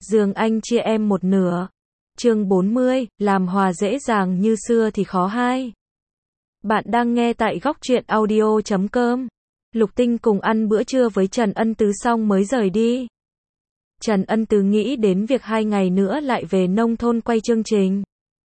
giường anh chia em một nửa. Chương 40, làm hòa dễ dàng như xưa thì khó hai. Bạn đang nghe tại góc truyện audio.com. Lục Tinh cùng ăn bữa trưa với Trần Ân Tứ xong mới rời đi. Trần Ân Tứ nghĩ đến việc 2 ngày nữa lại về nông thôn quay chương trình.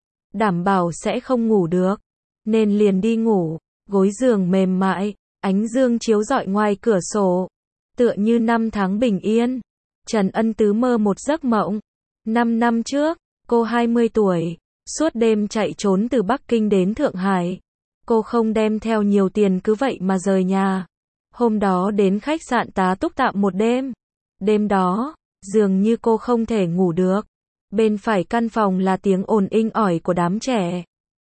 Đảm bảo sẽ không ngủ được, nên liền đi ngủ. Gối giường mềm mại, ánh dương chiếu rọi ngoài cửa sổ, tựa như năm tháng bình yên. Trần Ân Tứ mơ một giấc mộng. 5 năm trước, cô 20 tuổi, suốt đêm chạy trốn từ Bắc Kinh đến Thượng Hải. Cô không đem theo nhiều tiền cứ vậy mà rời nhà. Hôm đó đến khách sạn tá túc tạm một đêm. Đêm đó, dường như cô không thể ngủ được. Bên phải căn phòng là tiếng ồn inh ỏi của đám trẻ.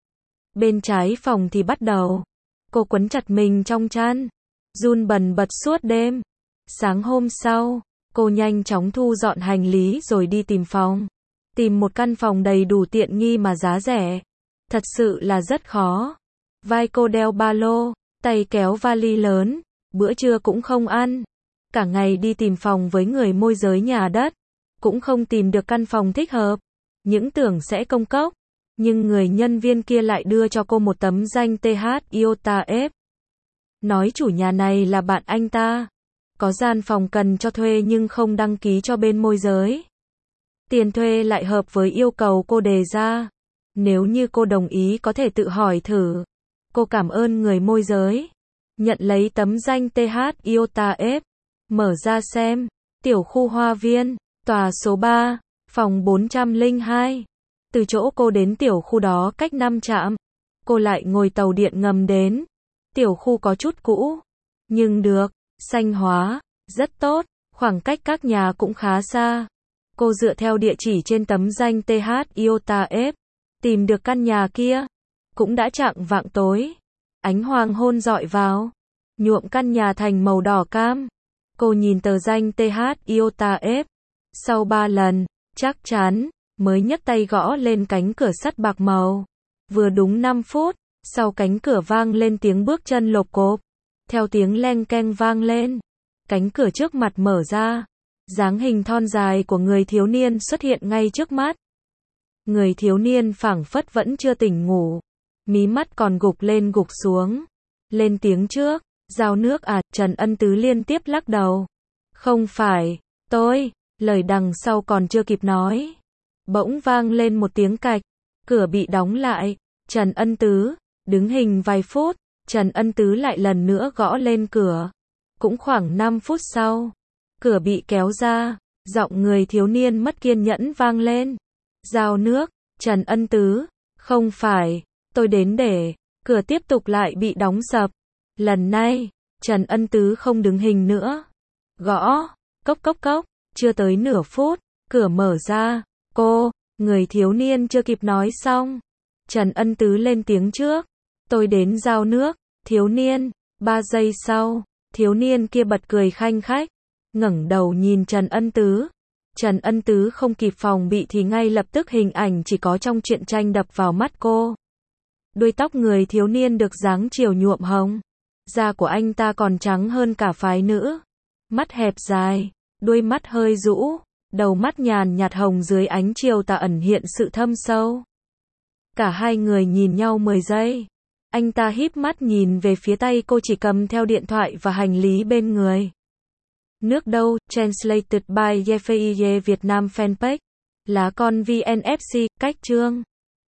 Bên trái phòng thì bắt đầu. Cô quấn chặt mình trong chăn, run bần bật suốt đêm. Sáng hôm sau, cô nhanh chóng thu dọn hành lý rồi đi tìm phòng. Tìm một căn phòng đầy đủ tiện nghi mà giá rẻ. Thật sự là rất khó. Vai cô đeo ba lô, tay kéo vali lớn, bữa trưa cũng không ăn. Cả ngày đi tìm phòng với người môi giới nhà đất, cũng không tìm được căn phòng thích hợp. Những tưởng sẽ công cốc, nhưng người nhân viên kia lại đưa cho cô một tấm danh TH IOTA F. Nói chủ nhà này là bạn anh ta. Có gian phòng cần cho thuê nhưng không đăng ký cho bên môi giới. Tiền thuê lại hợp với yêu cầu cô đề ra. Nếu như cô đồng ý có thể tự hỏi thử. Cô cảm ơn người môi giới. Nhận lấy tấm danh TH IOTA F. Mở ra xem. Tiểu khu Hoa Viên, tòa số 3, phòng 402. Từ chỗ cô đến tiểu khu đó cách 5 trạm. Cô lại ngồi tàu điện ngầm đến. Tiểu khu có chút cũ, nhưng được, xanh hóa, rất tốt, khoảng cách các nhà cũng khá xa. Cô dựa theo địa chỉ trên tấm danh TH IOTA F, tìm được căn nhà kia. Cũng đã chạng vạng tối, ánh hoàng hôn rọi vào, nhuộm căn nhà thành màu đỏ cam. Cô nhìn tờ danh TH IOTA F, sau 3 lần, chắc chắn, mới nhấc tay gõ lên cánh cửa sắt bạc màu. Vừa đúng 5 phút, sau cánh cửa vang lên tiếng bước chân lộp cộp. Theo tiếng leng keng vang lên, cánh cửa trước mặt mở ra. Dáng hình thon dài của người thiếu niên xuất hiện ngay trước mắt. Người thiếu niên phảng phất vẫn chưa tỉnh ngủ, mí mắt còn gục lên gục xuống. Lên tiếng trước, giao nước à? Trần Ân Tứ liên tiếp lắc đầu. Không phải, tôi. Lời đằng sau còn chưa kịp nói, bỗng vang lên một tiếng cạch, cửa bị đóng lại. Trần Ân Tứ, đứng hình vài phút, Trần Ân Tứ lại lần nữa gõ lên cửa. Cũng khoảng 5 phút sau, cửa bị kéo ra, giọng người thiếu niên mất kiên nhẫn vang lên. Giao nước, Trần Ân Tứ, không phải, tôi đến để, cửa tiếp tục lại bị đóng sập. Lần này, Trần Ân Tứ không đứng hình nữa. Gõ, cốc cốc cốc, chưa tới nửa phút, cửa mở ra. Cô, người thiếu niên chưa kịp nói xong. Trần Ân Tứ lên tiếng trước. Tôi đến giao nước, thiếu niên. 3 giây sau, thiếu niên kia bật cười khanh khách, ngẩng đầu nhìn Trần Ân Tứ. Trần Ân Tứ không kịp phòng bị thì ngay lập tức hình ảnh chỉ có trong truyện tranh đập vào mắt cô. Đuôi tóc người thiếu niên được dáng chiều nhuộm hồng. Da của anh ta còn trắng hơn cả phái nữ. Mắt hẹp dài, đuôi mắt hơi rũ, đầu mắt nhàn nhạt hồng dưới ánh chiều tà ẩn hiện sự thâm sâu. Cả hai người nhìn nhau 10 giây. Anh ta híp mắt nhìn về phía tay cô chỉ cầm theo điện thoại và hành lý bên người. Nước đâu, translated by Yefeiye Việt Nam fanpage. Lá con VNFC, cách chương.